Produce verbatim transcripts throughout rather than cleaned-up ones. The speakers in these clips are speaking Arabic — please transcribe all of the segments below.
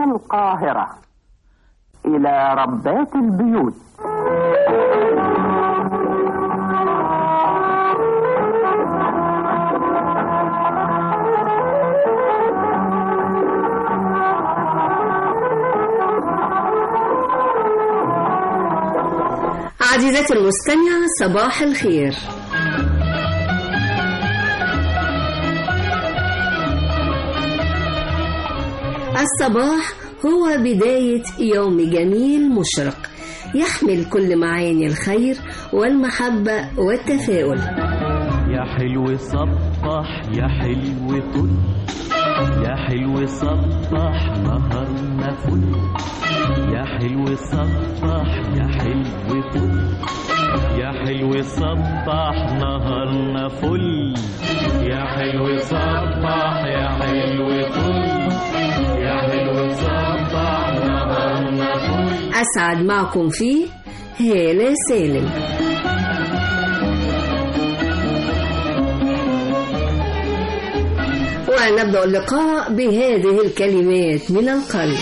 من القاهرة إلى ربات البيوت. عزيزتي المستمعة، صباح الخير. الصباح هو بداية يوم جميل مشرق يحمل كل معاني الخير والمحبة والتفاؤل. يا حلو صبح يا حلو طل، يا حلو صبح نهارنا فل، يا حلو صبح يا حلو طل، يا حلو صبح نهارنا فل، يا حلو صبح يا حلو طل، يا حلو صبح نهارنا فل. أسعد معكم فيه هالة سالم. ونبدأ اللقاء بهذه الكلمات من القلب.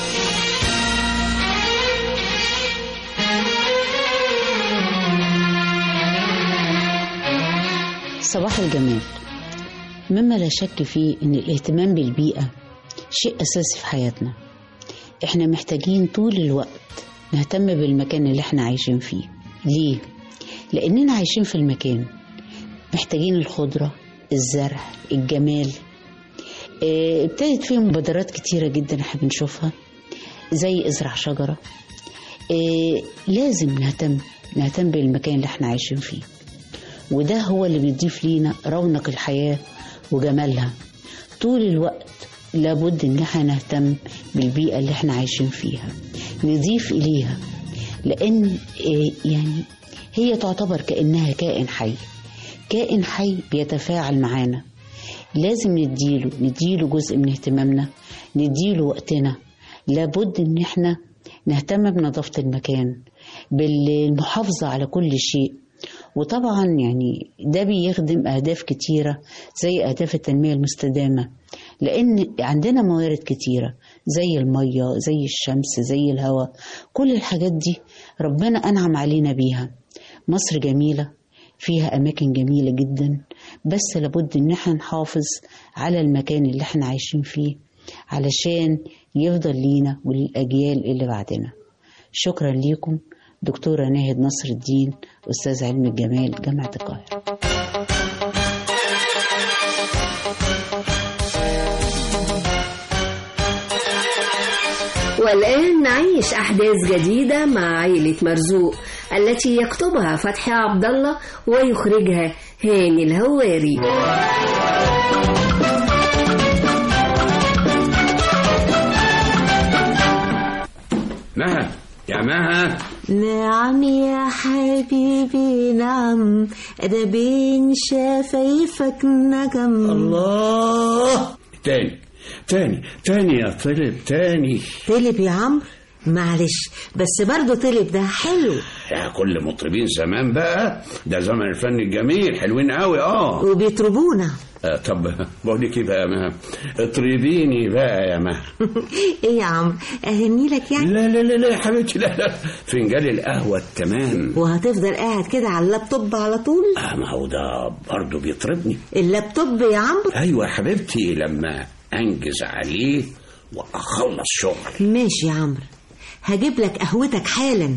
صباح الجمال. مما لا شك فيه ان الاهتمام بالبيئة شيء اساسي في حياتنا. احنا محتاجين طول الوقت نهتم بالمكان اللي احنا عايشين فيه. ليه؟ لاننا عايشين في المكان، محتاجين الخضرة، الزرع، الجمال. اه ابتدت فيه مبادرات كتيرة جدا احنا بنشوفها، زي ازرع شجرة. اه لازم نهتم نهتم بالمكان اللي احنا عايشين فيه، وده هو اللي بيضيف لينا رونق الحياة وجمالها. طول الوقت لابد ان احنا نهتم بالبيئة اللي احنا عايشين فيها، نضيف اليها، لان يعني هي تعتبر كأنها كائن حي، كائن حي بيتفاعل معانا. لازم نديله نديله جزء من اهتمامنا، نديله وقتنا. لابد ان احنا نهتم بنظافة المكان، بالمحافظة على كل شيء. وطبعا يعني ده بيخدم أهداف كتيرة زي أهداف التنمية المستدامة، لأن عندنا موارد كتيرة زي المية، زي الشمس، زي الهواء. كل الحاجات دي ربنا أنعم علينا بيها. مصر جميلة، فيها أماكن جميلة جدا، بس لابد إن احنا نحافظ على المكان اللي احنا عايشين فيه علشان يفضل لينا وللأجيال اللي بعدنا. شكرا ليكم. دكتورة ناهد نصر الدين، أستاذ علم الجمال، جامعة القاهرة. والآن نعيش أحداث جديدة مع عائلة مرزوق التي يكتبها فتحي عبد الله ويخرجها هاني الهواري. مها يا مها. نعم يا حبيبي نعم، أنا بين شفايفك نجم. الله. تاني تاني تاني يا طلب، تاني طلب يا عمرو، معلش بس برضو طلب ده حلو. يا كل مطربين زمان بقى، ده زمن الفن الجميل، حلوين قوي. اه وبيطربونا. آه طب بقول لك ايه بقى يا مها، اطربيني بقى يا مها. ايه يا عمرو، اهني لك يعني؟ لا لا لا لا يا حبيبتي، لا لا، فنجان القهوه التمام. وهتفضل قاعد كده على اللابتوب على طول؟ اه ما هو ده برضه بيطربني. اللابتوب يا عمرو؟ ايوه يا حبيبتي، لما انجز عليه واخلص شغل. ماشي يا عمرو، هجيب لك قهوتك حالا.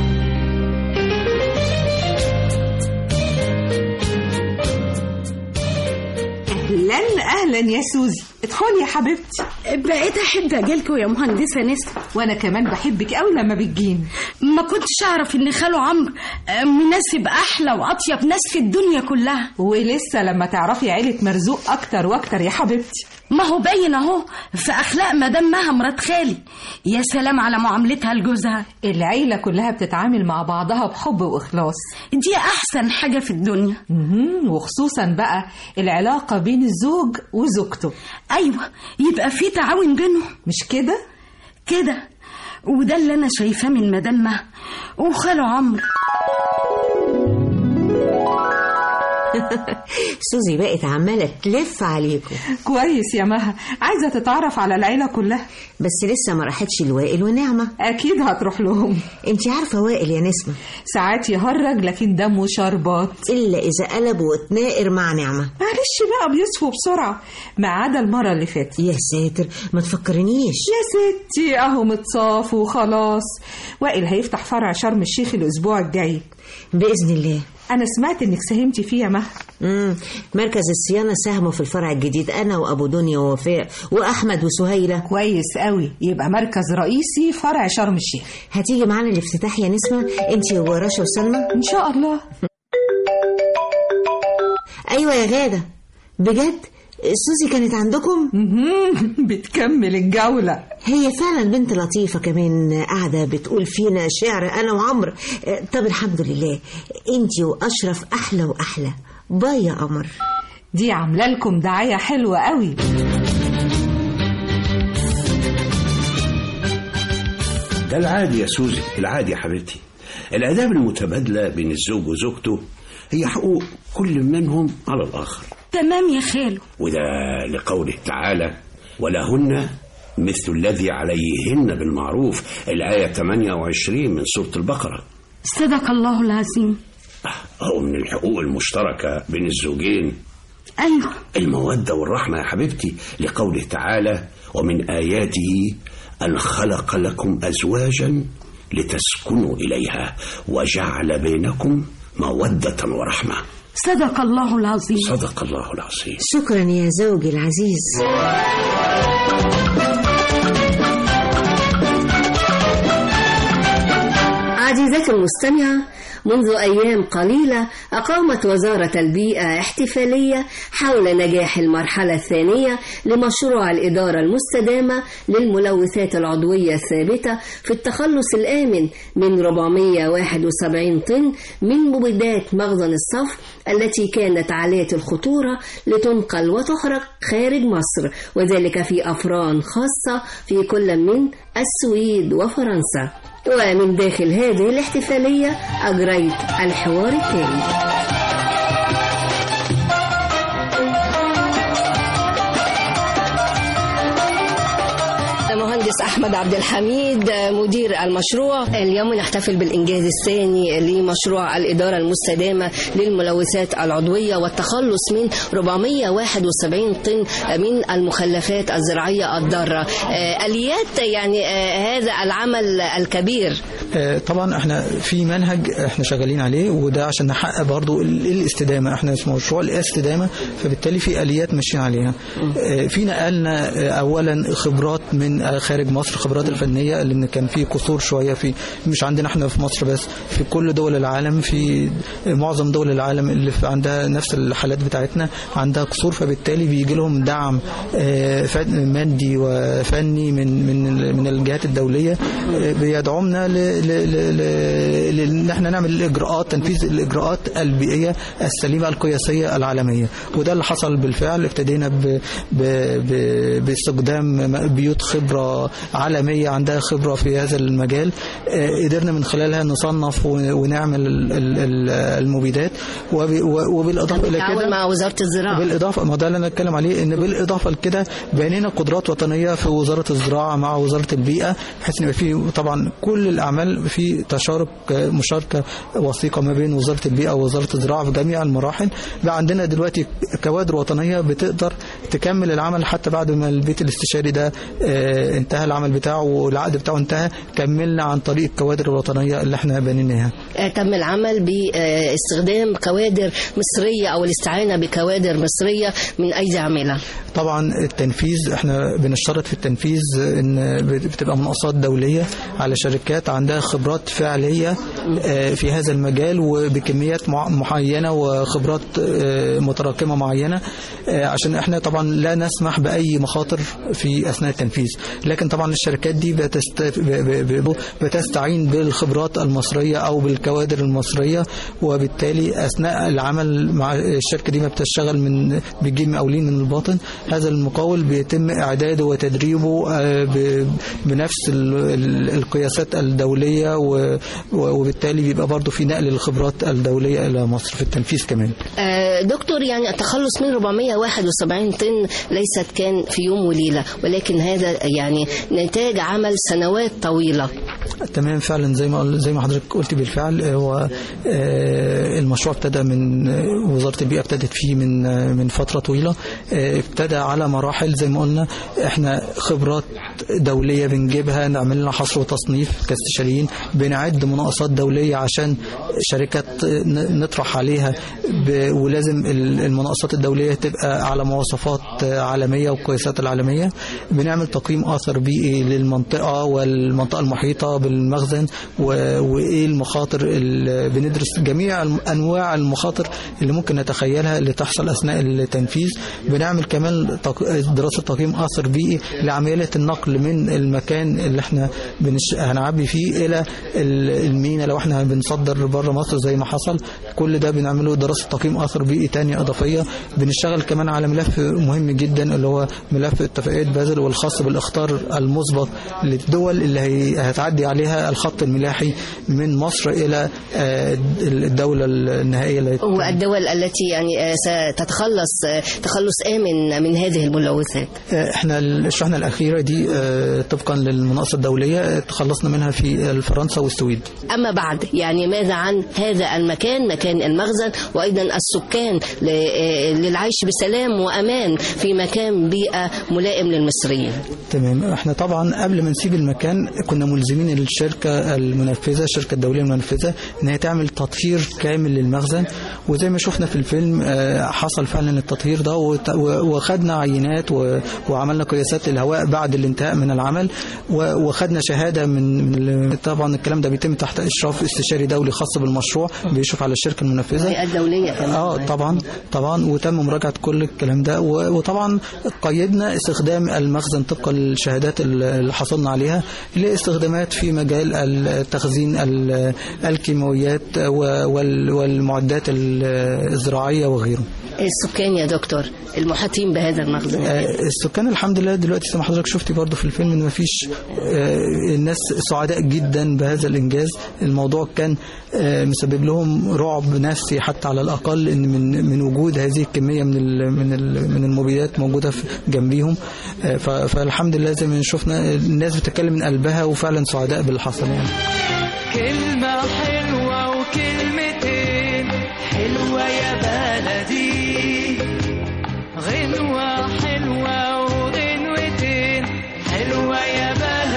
اهلا اهلا يا سوزي، ادخلي يا حبيبتي. بقيت احب اجيلكوا يا مهندسه نسا. وانا كمان بحبك قوي لما بتجيني. ما كنتش اعرف ان خالو عمرو مناسب احلى واطيب ناس في الدنيا كلها. ولسه لما تعرفي عيله مرزوق اكتر واكتر يا حبيبتي. ما هو باين اهو في اخلاق مدام مها مرات خالي. يا سلام على معاملتها لجوزها. العيله كلها بتتعامل مع بعضها بحب واخلاص، دي احسن حاجه في الدنيا. وخصوصا بقى العلاقه بين الزوج وزوجته. ايوه، يبقى في تعاون بينهم، مش كده؟ كده، وده اللي انا شايفاه من مدام مها وخالو عمرو. سوزي بقت عمالة تلف عليكم. كويس يا مها، عايزة تتعرف على العيلة كلها. بس لسه ما راحتش لوائل ونعمة. أكيد هتروح لهم. انتي عارفة وائل يا نسمة، ساعات يهرج لكن دمه شربات، إلا إذا قلب واتناقر مع نعمة. معلش بقى بيصفوا بسرعة، ما عدا المرة اللي فاتت. يا ساتر ما تفكرنيش يا ستي، أهو متصاف وخلاص. وائل هيفتح فرع شرم الشيخ الأسبوع الجاي بإذن الله. أنا سمعت إنك ساهمتي فيه يا مها. امم مركز الصيانة ساهموا في الفرع الجديد، أنا وأبو دنيا ووفاء وأحمد وسهيلة. كويس قوي، يبقى مركز رئيسي فرع شرم الشيخ. هتيجي معانا الافتتاح يا نسمة انتي ورشا وسلمى؟ إن شاء الله. أيوة يا غادة، بجد سوزي كانت عندكم؟ بتكمل الجولة. هي فعلا بنت لطيفة، كمان قاعدة بتقول فينا شعر أنا وعمر. طب الحمد لله، انتي وأشرف أحلى وأحلى. باي يا قمر. دي عاملة لكم دعاية حلوة قوي. ده العادي يا سوزي، العادي يا حبيبتي. الآداب المتبادلة بين الزوج وزوجته هي حقوق كل منهم على الآخر. تمام يا خالو. وده لقوله تعالى ولهن مثل الذي عليهن بالمعروف، الآية ثمانية وعشرين من سورة البقرة. صدق الله العظيم. أو من الحقوق المشتركة بين الزوجين أيوة المودة والرحمة يا حبيبتي، لقوله تعالى ومن آياته أن خلق لكم أزواجا لتسكنوا إليها وجعل بينكم مودة ورحمة. صدق الله العظيم. صدق الله العظيم. شكرا يا زوجي العزيز. عزيزتي المستمعة، منذ أيام قليلة أقامت وزارة البيئة احتفالية حول نجاح المرحلة الثانية لمشروع الإدارة المستدامة للملوثات العضوية الثابتة في التخلص الآمن من أربعمائة وواحد وسبعين طن من مبيدات مخزن الصف التي كانت عالية الخطورة لتنقل وتحرق خارج مصر، وذلك في أفران خاصة في كل من السويد وفرنسا. ومن داخل هذه الاحتفالية أجريت الحوار التالي. مهندس أحمد عبد الحميد مدير المشروع، اليوم نحتفل بالإنجاز الثاني لمشروع الإدارة المستدامة للملوثات العضوية والتخلص من أربعمائة وواحد وسبعين طن من المخلفات الزراعية الضارة. آليات يعني هذا العمل الكبير. طبعا احنا في منهج احنا شغالين عليه، وده عشان نحقق برضو الاستدامة. احنا اسمه مشروع الاستدامة، فبالتالي في آليات ماشيين عليها. في نقلنا اولا خبرات من خارج مصر، خبرات الفنية اللي كان فيه قصور شوية في، مش عندنا احنا في مصر بس، في كل دول العالم، في معظم دول العالم اللي عندها نفس الحالات بتاعتنا عندها قصور، فبالتالي بيجي لهم دعم مادي وفني من من من الجهات الدولية بيدعمنا ان احنا نعمل الاجراءات، تنفيذ الاجراءات البيئية السليمة القياسية العالمية. وده اللي حصل بالفعل. ابتدينا ب ب ب باستخدام بيوت خبرة عالمية عندها خبرة في هذا المجال، قدرنا من خلالها نصنف ونعمل المبيدات. وبالإضافة إلى كده مع وزارة الزراعة، بالإضافة ما ده اللي أنا أتكلم عليه، إن بالإضافة لكده بنينا قدرات وطنية في وزارة الزراعة مع وزارة البيئة، بحيث إن في طبعا كل الأعمال في تشارك مشاركة وثيقة ما بين وزارة البيئة ووزارة الزراعة في جميع المراحل. بقى عندنا دلوقتي كوادر وطنية بتقدر تكمل العمل حتى بعد ما البيت الاستشاري ده اه انتهى العمل بتاعه والعقد بتاعه انتهى، كملنا عن طريق الكوادر الوطنية اللي احنا بنيناها. تم العمل باستخدام كوادر مصرية أو الاستعانة بكوادر مصرية من أيدي عاملة. طبعا التنفيذ احنا بنشترط في التنفيذ ان بتبقى مناقصات دولية على شركات عندها خبرات فعلية في هذا المجال وبكميات معينة وخبرات متراكمة معينة، عشان احنا طبعا لا نسمح بأي مخاطر في أثناء التنفيذ. لكن طبعا الشركات دي بتست... بتستعين بالخبرات المصرية أو بالكوادر المصرية، وبالتالي أثناء العمل مع الشركة دي ما بتشتغل من بتجيب مقاولين من الباطن. هذا المقاول بيتم إعداده وتدريبه بنفس القياسات الدولية دولية، وبالتالي بيبقى برضو في نقل الخبرات الدولية إلى مصر في التنفيذ كمان. دكتور، يعني التخلص من أربعمائة وواحد وسبعين طن ليست كان في يوم وليلة، ولكن هذا يعني نتاج عمل سنوات طويلة. تمام، فعلا زي ما زي ما حضرتك قلت بالفعل. هو المشروع ابتدى من وزارة البيئة، ابتدت فيه من من فترة طويلة. ابتدى على مراحل زي ما قلنا، احنا خبرات دولية بنجيبها، نعمل لنا حصر وتصنيف كاستشاريين، بنعد مناقصات دولية عشان شركات نطرح عليها، ولازم المناقصات الدولية تبقى على مواصفات عالمية والقياسات العالمية. بنعمل تقييم أثر بيئي للمنطقة والمنطقة المحيطة بالمخزن، وإيه المخاطر، بندرس جميع أنواع المخاطر اللي ممكن نتخيلها اللي تحصل أثناء التنفيذ. بنعمل كمان دراسة تقييم أثر بيئي لعملية النقل من المكان اللي احنا بنش... هنعبي فيه إلى المينا لو احنا بنصدر بره مصر زي ما حصل. كل ده بنعمله دراسة تقييم أثر بيئي تانية إضافية. بنشتغل كمان على ملف مهم جدا اللي هو ملف اتفاقية بازل، والخاص بالإخطار المسبق للدول اللي هي هتعدي عليها الخط الملاحي من مصر إلى الدولة النهائية، والدول التي يعني ستتخلص تخلص آمن من هذه الملوثات. احنا الشحنة الأخيرة دي طبقا للمناقصة الدولية تخلصنا منها في فرنسا والسويد. أما بعد يعني ماذا عن هذا المكان، مكان المخزن، وأيضا السكان للعيش بسلام وأمان في مكان بيئة ملائم للمصريين؟ تمام، احنا طبعا قبل ما نسيب المكان كنا ملزمين الشركة المنفذة، الشركة الدولية المنفذة، انها تعمل تطهير كامل للمخزن. وزي ما شفنا في الفيلم حصل فعلا التطهير ده، وخدنا عينات وعملنا قياسات للهواء بعد الانتهاء من العمل، وخدنا شهادة من طبعا الكلام ده بيتم تحت إشراف استشاري دولي خاص بالمشروع بيشرف على الشركة المنفذة. الهيئة الدولية كمان. اه طبعا طبعا وتم مراجعة كل الكلام ده، وطبعا قيدنا استخدام المخزن طبقا للشهادات اللي حصلنا عليها لاستخدامات في مجال التخزين الكيماويات والمعدات الزراعية وغيره. السكان يا دكتور المحاطين بهذا المخزن؟ السكان الحمد لله دلوقتي زي ما حضرتك شفتي برضو في الفيلم ان مفيش، الناس سعداء جدا بهذا الانجاز. الموضوع كان مسبب لهم رعب نفسي حتى على الاقل ان من من وجود هذه الكميه من ال من ال من المبيدات موجوده جنبيهم. فالحمد لله زي ما شفنا الناس بتتكلم من قلبها وفعلا سعداء باللي حصل. يعني كلمه حلوه وكلمتين حلوه يا بلدي، غنوة حلوة وغنوتين حلوة يا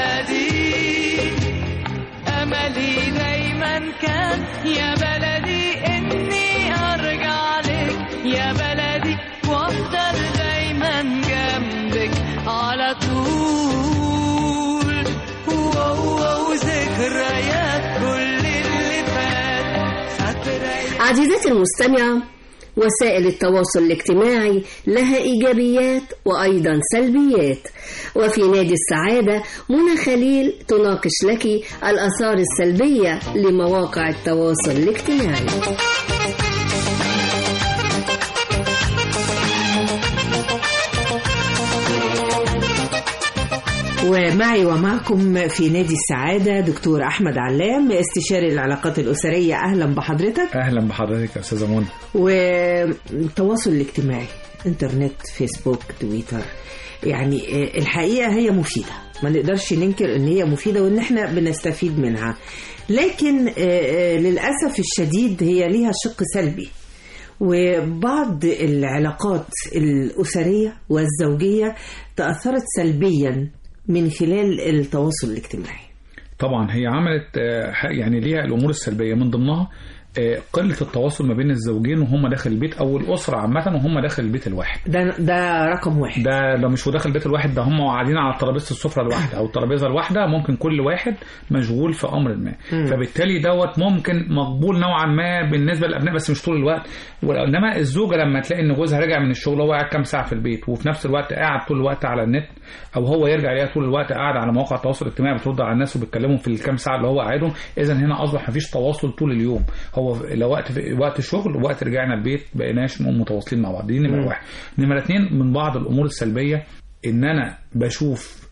بلدي، أملي دايما كان يا بلدي إني أرجع لك يا بلدي، وأفضل دايما جنبك على طول، وذكريات كل اللي فات فاكرة. عزيزتي المستمعة، وسائل التواصل الاجتماعي لها إيجابيات وأيضا سلبيات، وفي نادي السعادة منى خليل تناقش لك الآثار السلبية لمواقع التواصل الاجتماعي. ومعي ومعكم في نادي السعادة دكتور أحمد علام، استشاري العلاقات الأسرية. أهلا بحضرتك. أهلا بحضرتك يا أستاذة منى. والتواصل الاجتماعي، إنترنت، فيسبوك، تويتر، يعني الحقيقة هي مفيدة، ما نقدرش ننكر إن هي مفيدة وإن إحنا بنستفيد منها، لكن للأسف الشديد هي ليها شق سلبي، وبعض العلاقات الأسرية والزوجية تأثرت سلبيا من خلال التواصل الاجتماعي. طبعا هي عملت يعني ليها الأمور السلبية، من ضمنها قلة التواصل ما بين الزوجين وهم داخل البيت أو الأسرة عامة وهم داخل البيت الواحد. ده ده رقم واحد. ده ده مش داخل البيت الواحد، ده هم قاعدين على ترابيزة السفرة الواحدة أو الترابيزة الواحدة، ممكن كل واحد مشغول في أمر ما. م. فبالتالي دوت ممكن مقبول نوعا ما بالنسبة للأبناء بس مش طول الوقت. وإنما الزوجة لما تلاقي إن جوزها راجع من الشغل وهو قاعد كام ساعة في البيت وفي نفس الوقت قاعد طول الوقت على النت، أو هو يرجع عليها طول الوقت قاعد على مواقع التواصل الاجتماعي بترد على الناس وبيتكلموا في الكام ساعة اللي هو قاعدهم، إذا هنا أصبح مفيش تواصل طول اليوم. هو لو وقت وقت الشغل ووقت رجعنا البيت بقيناش متواصلين مع بعض. دي نمرة واحد. نمرة اتنين، من بعض الأمور السلبية إن أنا بشوف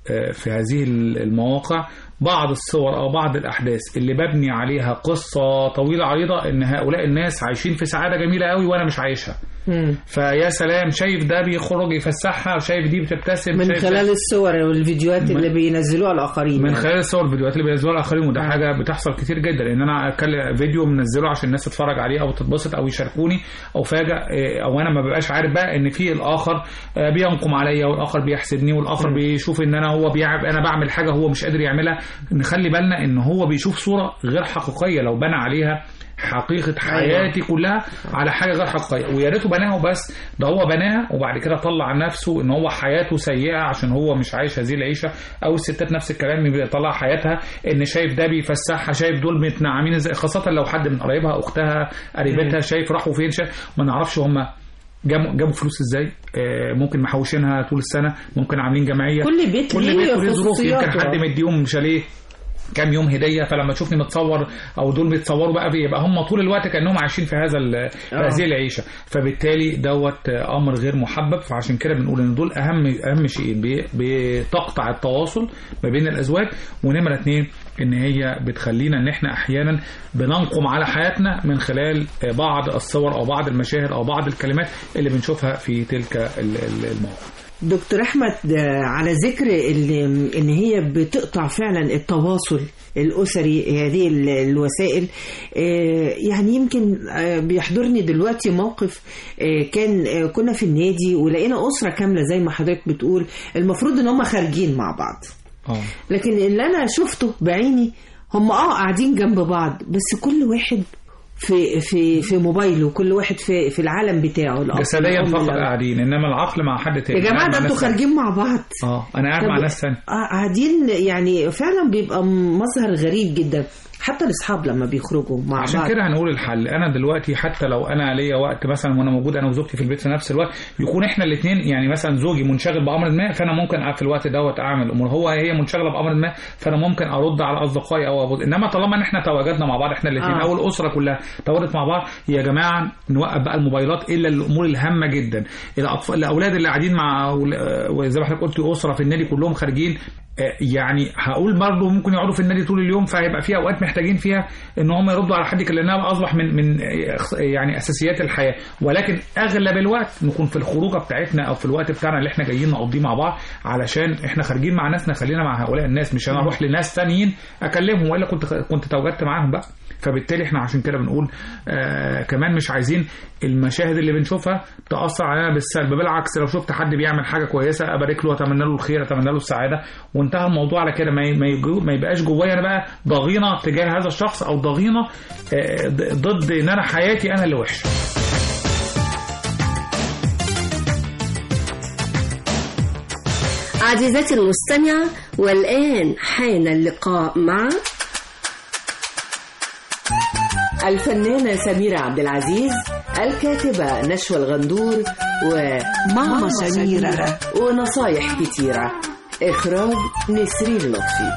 في هذه المواقع بعض الصور أو بعض الأحداث اللي ببني عليها قصة طويلة عريضة إن هؤلاء الناس عايشين في سعادة جميلة قوي وأنا مش عايشها. مم. فيا سلام، شايف ده بيخرج يفسحها وشايف دي بتبتسم من خلال الصور والفيديوهات اللي بينزلوها الآخرين، من خلال الصور والفيديوهات اللي بينزلوها الآخرين. وده آه. حاجة بتحصل كتير جدا، إن أنا أكلم فيديو منزله عشان الناس تتفرج عليه أو تتبسط أو يشاركوني أو فاجأ، أو أنا ما ببقاش عارف بقى إن في الآخر بينقم عليا والآخر بيحسدني والآخر م. بيشوف إن أنا هو بيعب أنا بعمل حاجة هو مش قادر يعملها. نخلي بالنا إن هو بيشوف صورة غير حقيقية لو بنى عليها حقيقة حياتي كلها على حاجة غير حقيقية. ويا ريته بناها وبس، ده هو بناها وبعد كده طلع نفسه ان هو حياته سيئة عشان هو مش عايش هذه العيشة. او الستات نفس الكلام بيطلع حياتها ان شايف ده بيفسحها، شايف دول متنعمين ازاي، خاصة لو حد من قرايبها اختها قريبتها شايف راحوا فين، شايف ما نعرفش هم جابوا جابوا فلوس ازاي، آه ممكن محوشينها طول السنة، ممكن عاملين جمعية، كل بيت كل بيت له ظروف، يمكن حد مديهم شاليه كام يوم هديه، فلما تشوفني متصور او دول بيتصوروا بقى يبقى هم طول الوقت كانهم عايشين في هذا هذه العيشه. فبالتالي دوت امر غير محبب. فعشان كده بنقول ان دول اهم اهم شيء بتقطع التواصل ما بين الازواج. ونمره اتنين ان هي بتخلينا ان احنا احيانا بننقم على حياتنا من خلال بعض الصور او بعض المشاهد او بعض الكلمات اللي بنشوفها في تلك المواقع. دكتور أحمد، على ذكر إن هي بتقطع فعلا التواصل الأسري هذه الوسائل، يعني يمكن بيحضرني دلوقتي موقف كان كنا في النادي ولقينا أسرة كاملة زي ما حضرتك بتقول، المفروض إن هم خارجين مع بعض، لكن اللي أنا شفته بعيني هم آه قاعدين جنب بعض بس كل واحد في في في موبايله، كل واحد في في العالم بتاعه. جسديا فقط قاعدين، انما العقل مع حد تاني. يا جماعه ده انتوا خارجين مع بعض. اه انا قاعد مع ناس ثانيه. اه قاعدين، يعني فعلا بيبقى مظهر غريب جدا حتى الاصحاب لما بيخرجوا مع عشان بعض. عشان كده هنقول الحل. انا دلوقتي حتى لو انا ليا وقت مثلا وانا موجود انا وزوجتي في البيت في نفس الوقت، يكون احنا الاثنين، يعني مثلا زوجي منشغل بامر ما فانا ممكن في الوقت دوت اعمل امور، هو هي منشغله بامر ما فانا ممكن ارد على اصدقائي او أبوز. انما طالما ان احنا تواجدنا مع بعض احنا الاثنين آه. او الاسره كلها تواجدت مع بعض، يا جماعه نوقف بقى الموبايلات الا الامور الهامه جدا. الاطفال الاولاد اللي قاعدين مع، وزي ما حضرتك قلت اسره في النادي كلهم خارجين، يعني هقول برضه ممكن يقعدوا في النادي طول اليوم، فهيبقى في اوقات محتاجين فيها ان هم يردوا على حد، لانها اصبح من من يعني اساسيات الحياه. ولكن اغلب الوقت نكون في الخروجه بتاعتنا او في الوقت بتاعنا اللي احنا جايين نقضيه مع بعض، علشان احنا خارجين مع ناسنا، خلينا مع هؤلاء الناس، مش انا اروح لناس ثانيين اكلمهم والا كنت كنت تواجدت معاهم بقى. فبالتالي احنا عشان كده بنقول آه كمان مش عايزين المشاهد اللي بنشوفها تأثر علينا بالسلب، بالعكس لو شفت حد بيعمل حاجة كويسة أبارك له وأتمنى له الخير، أتمنى له السعادة، وانتهى الموضوع على كده. ما ما يبقاش جوايا أنا بقى ضغينة تجاه هذا الشخص أو ضغينة آه ضد إن أنا حياتي أنا اللي وحشة. عزيزتي المستمعة، والآن حان اللقاء مع الفنانة سميرة عبد العزيز، الكاتبة نشوى الغندور، وماما سميرة، ونصايح كتيرة. إخراج نسرين لطفي.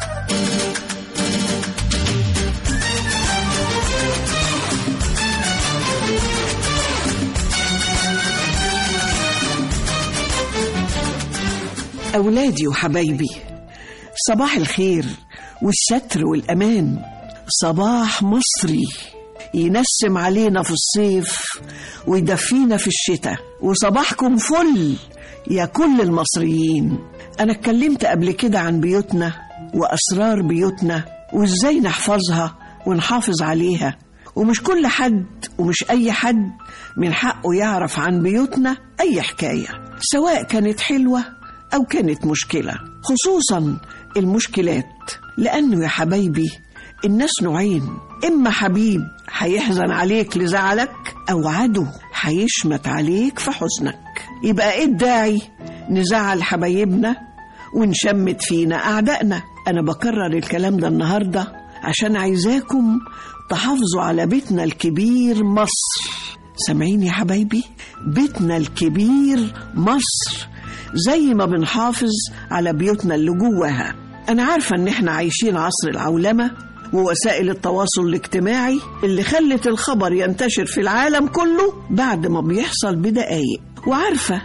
أولادي وحبايبي، صباح الخير والستر والأمان، صباح مصري ينسم علينا في الصيف ويدفينا في الشتاء، وصباحكم فل يا كل المصريين. أنا اتكلمت قبل كده عن بيوتنا وأسرار بيوتنا وإزاي نحفظها ونحافظ عليها، ومش كل حد ومش أي حد من حقه يعرف عن بيوتنا أي حكاية، سواء كانت حلوة أو كانت مشكلة، خصوصا المشكلات، لأنه يا حبايبي الناس نوعين، إما حبيب هيحزن عليك لزعلك، أو عدو هيشمت عليك في حزنك. يبقى إيه الداعي نزعل حبايبنا ونشمت فينا أعدائنا؟ أنا بكرر الكلام ده النهاردة عشان عايزاكم تحافظوا على بيتنا الكبير مصر. سامعين يا حبايبي؟ بيتنا الكبير مصر، زي ما بنحافظ على بيوتنا اللي جواها. أنا عارفة إن إحنا عايشين عصر العولمة ووسائل التواصل الاجتماعي اللي خلت الخبر ينتشر في العالم كله بعد ما بيحصل بدقايق، وعارفة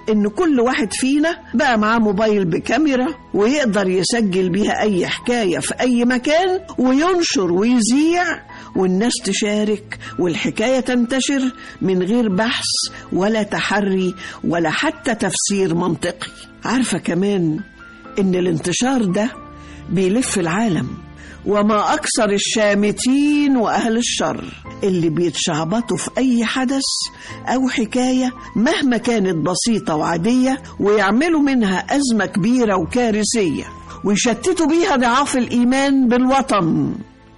إن كل واحد فينا بقى معاه موبايل بكاميرا ويقدر يسجل بيها أي حكاية في أي مكان وينشر ويذيع والناس تشارك والحكاية تنتشر من غير بحث ولا تحري ولا حتى تفسير منطقي. عارفة كمان إن الانتشار ده بيلف العالم، وما أكثر الشامتين وأهل الشر اللي بيتشعبطوا في أي حدث أو حكاية مهما كانت بسيطة وعادية ويعملوا منها أزمة كبيرة وكارثية ويشتتوا بيها ضعاف الإيمان بالوطن.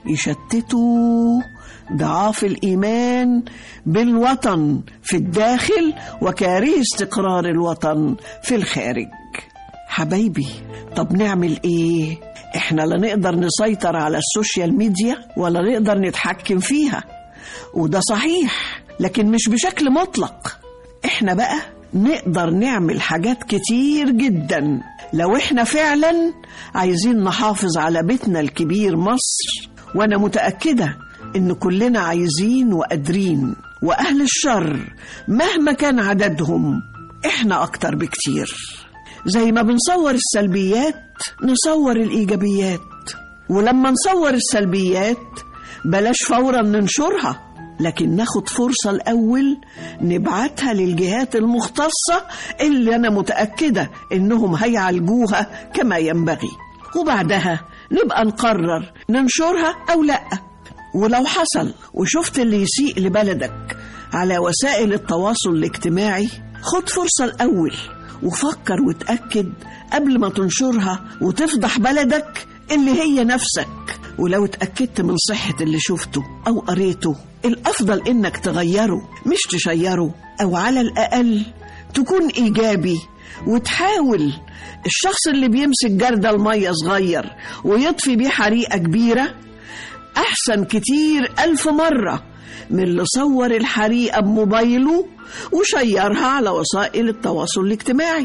يشتتوا ضعاف الإيمان بالوطن في الداخل وكاره استقرار الوطن في الخارج. حبايبي، طب نعمل إيه؟ إحنا لا نقدر نسيطر على السوشيال ميديا ولا نقدر نتحكم فيها، وده صحيح، لكن مش بشكل مطلق. إحنا بقى نقدر نعمل حاجات كتير جدا لو إحنا فعلا عايزين نحافظ على بيتنا الكبير مصر، وأنا متأكدة إن كلنا عايزين وقادرين، وأهل الشر مهما كان عددهم إحنا أكتر بكتير. زي ما بنصور السلبيات نصور الإيجابيات، ولما نصور السلبيات بلاش فورا ننشرها، لكن ناخد فرصة الأول نبعتها للجهات المختصة اللي أنا متأكدة إنهم هيعالجوها كما ينبغي، وبعدها نبقى نقرر ننشرها أو لأ. ولو حصل وشفت اللي يسيء لبلدك على وسائل التواصل الاجتماعي خد فرصة الأول وفكر وتأكد قبل ما تنشرها وتفضح بلدك اللي هي نفسك. ولو اتأكدت من صحة اللي شفته أو قريته الأفضل إنك تغيره مش تشيره، أو على الأقل تكون إيجابي وتحاول. الشخص اللي بيمسك جردل المية صغير ويطفي بيه حريقة كبيرة أحسن كتير ألف مرة من اللي صور الحريقة بموبايله وشيرها على وسائل التواصل الاجتماعي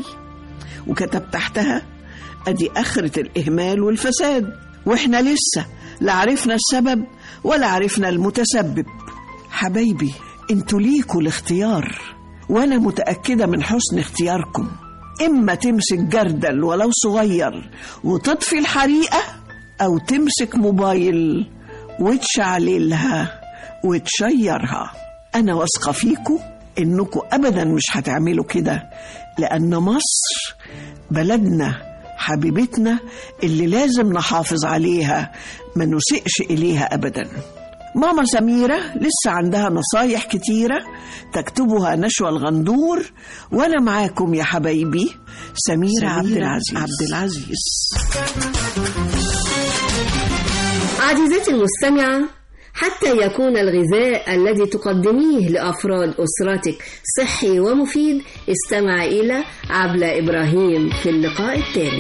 وكتب تحتها أدي آخرة الإهمال والفساد، وإحنا لسه لا عرفنا السبب ولا عرفنا المتسبب. حبايبي، انتوا ليكوا الاختيار، وأنا متأكدة من حسن اختياركم. إما تمسك جردل ولو صغير وتطفي الحريقة، أو تمسك موبايل وتشعللها وتشيرها. أنا واثقة فيكوا إنكوا أبدا مش هتعملوا كده، لأن مصر بلدنا حبيبتنا اللي لازم نحافظ عليها ما نسئش إليها أبدا. ماما سميرة لسه عندها نصايح كتيرة تكتبها نشوى الغندور، وأنا معاكم يا حبايبي سميرة, سميرة عبد العزيز, عبد العزيز. عزيزتي المستمعة، حتى يكون الغذاء الذي تقدميه لأفراد أسرتك صحي ومفيد، استمع إلى عبلة إبراهيم في اللقاء التالي.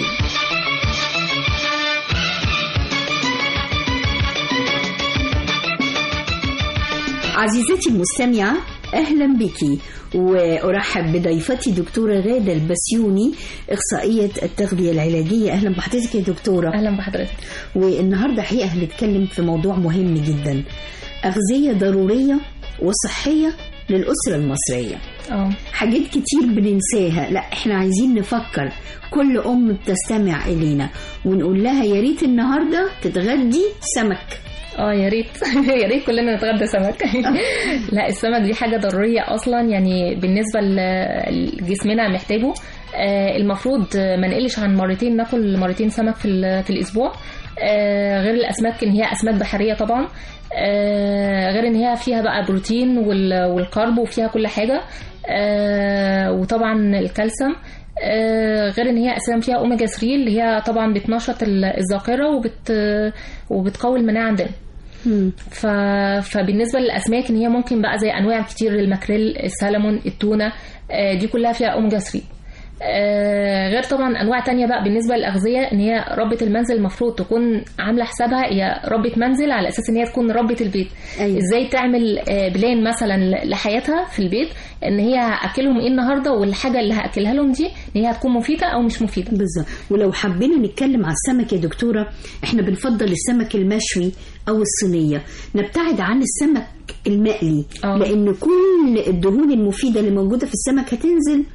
عزيزتي المستمعة، أهلا بك، وأرحب بضيفتي دكتورة غادة البسيوني، إخصائية التغذية العلاجية. أهلا بحضرتك يا دكتورة. أهلا بحضرتك. والنهاردة حقيقة هنتكلم في موضوع مهم جدا، أغذية ضرورية وصحية للأسرة المصرية. أوه. حاجات كتير بننساها، لا احنا عايزين نفكر. كل أم بتستمع إلينا ونقول لها يا ريت النهاردة تتغدي سمك. اه يا ريت يا ريت كلنا نتغدى سمك. لا، السمك دي حاجه ضروريه اصلا، يعني بالنسبه لجسمنا محتاجه. آه المفروض ما نقلش عن مرتين، ناكل مرتين سمك في في الاسبوع. آه غير الاسماك ان هي اسماك بحريه طبعا، آه غير ان هي فيها بقى بروتين والكارب وفيها كل حاجه، آه وطبعا الكالسيوم، آه غير ان هي اساسا فيها اوميجا ثلاثة اللي هي طبعا بتنشط الذاكره وبت وبتقوي المناعه عندنا. ف... فبالنسبه للاسماك ان هي ممكن بقى زي انواع كتير، الماكريل، السلمون، التونه، آه دي كلها فيها اوميجا ثلاثة. آه غير طبعا انواع تانية بقى بالنسبه للاغذيه، ان هي ربة المنزل المفروض تكون عامله حسابها، هي ربة منزل على اساس ان هي تكون ربة البيت. أيوة. ازاي تعمل آه بلان مثلا لحياتها في البيت، ان هي هاكلهم ايه النهارده، والحاجه اللي هاكلها لهم دي ان هي هتكون مفيده او مش مفيده. بالظبط. ولو حبينا نتكلم على السمك يا دكتوره، احنا بنفضل السمك المشوي او الصينيه، نبتعد عن السمك المقلي. أوه. لان كل الدهون المفيده اللي موجوده في السمك هتنزل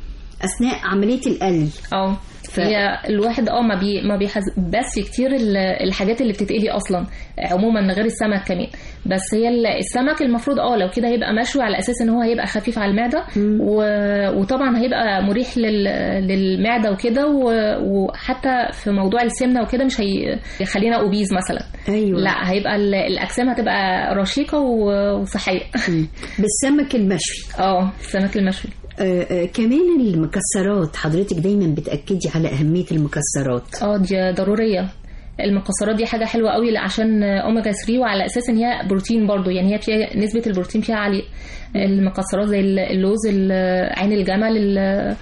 اثناء عمليه القلي. اه ف... هي الواحد اه ما بي ما بيحبسش كتير الحاجات اللي بتتقلي اصلا عموما غير السمك كمان. بس هي السمك المفروض اه لو كده هيبقى مشوي على اساس ان هو هيبقى خفيف على المعده و... وطبعا هيبقى مريح لل... للمعده وكده و... وحتى في موضوع السمنه وكده مش هيخلينا اوبيز مثلا. أيوة. لا هيبقى الاجسام هتبقى رشيقه وصحيه. بالسمك المشوي. اه السمك المشوي. آه آه كمان المكسرات، حضرتك دايما بتأكدي على أهمية المكسرات. اه دي ضرورية. المكسرات دي حاجة حلوة قوي عشان اوميجا ثلاثة وعلى اساس ان هي بروتين برضو، يعني هي فيها نسبة البروتين فيها عالية. المكسرات زي اللوز، عين الجمل،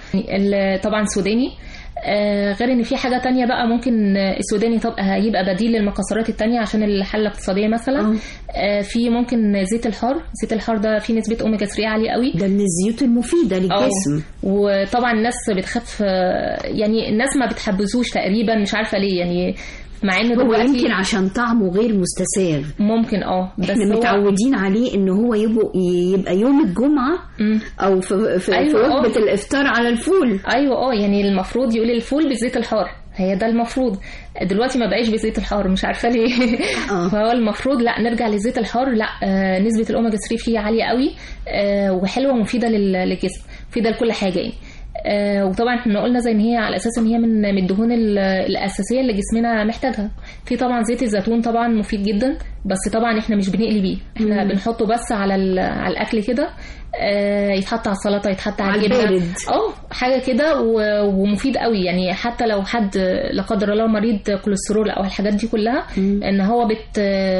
طبعا السوداني. آه غير ان في حاجه تانية بقى ممكن السوداني طب هيبقى بديل للمكسرات التانية عشان الحاله الاقتصاديه مثلا. آه في ممكن زيت الحار. زيت الحار ده فيه نسبه اوميجا ثلاثة عاليه قوي، ده من الزيوت المفيده للجسم. وطبعا الناس بتخاف، يعني الناس ما بتحبذوش تقريبا، مش عارفه ليه يعني، مع انه دلوقتي هو يمكن عشان طعمه غير مستساغ ممكن. اه بس احنا متعودين عليه ان هو يبقى يبقى يوم الجمعه م. او في في, أيوة في وجبه الافطار على الفول. ايوه اه يعني المفروض يقول الفول بزيت الحار، هي ده المفروض. دلوقتي ما بقاش بزيت الحار مش عارفه ليه. آه. فهو المفروض لا نرجع لزيت الحار. لا آه نسبه الاوميجا ثلاثة فيه عاليه قوي، آه وحلوه ومفيده للجسم، مفيده لكل حاجه يعني. آه وطبعا احنا قلنا زي ان هي على اساس ان هي من من الدهون الاساسيه اللي جسمنا محتاجها. في طبعا زيت الزيتون طبعا مفيد جدا، بس طبعا احنا مش بنقلي بيه، احنا مم. بنحطه بس على على الاكل كده، آه يتحط على السلطه، يتحط على الجبنه، اه حاجه كده ومفيد قوي يعني. حتى لو حد لا قدر الله مريض كوليسترول او الحاجات دي كلها، مم. ان هو بت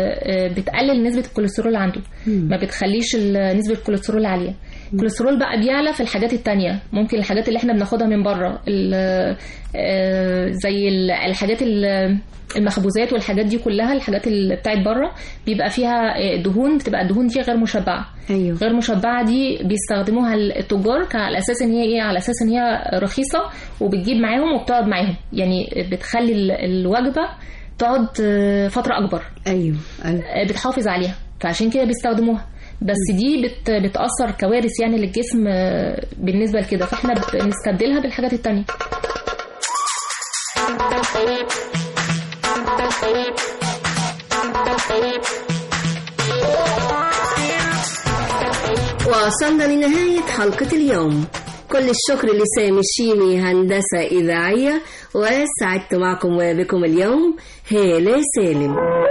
بتقلل نسبه الكوليسترول عنده، مم. ما بتخليش نسبه الكوليسترول عاليه. الكوليسترول بقى بيعلى في الحاجات التانية، ممكن الحاجات اللي احنا بناخدها من بره زي الحاجات المخبوزات والحاجات دي كلها، الحاجات اللي بتاعت بره بيبقى فيها دهون، بتبقى الدهون دي غير مشبعة. أيوه. غير مشبعة دي بيستخدموها التجار على اساس ان هي ايه، على اساس ان هي رخيصة وبتجيب معاهم وبتقعد معاهم، يعني بتخلي الوجبة تقعد فترة اكبر. ايوه, أيوه. بتحافظ عليها، فعشان كده بيستخدموها. بس دي بت بتأثر كوارث يعني للجسم بالنسبة لكده، فاحنا بنستبدلها بالحاجات التانية. وصلنا لنهاية حلقة اليوم. كل الشكر لسامي الشيمي هندسة إذاعية، وسعدت معكم وبكم اليوم هالة سالم.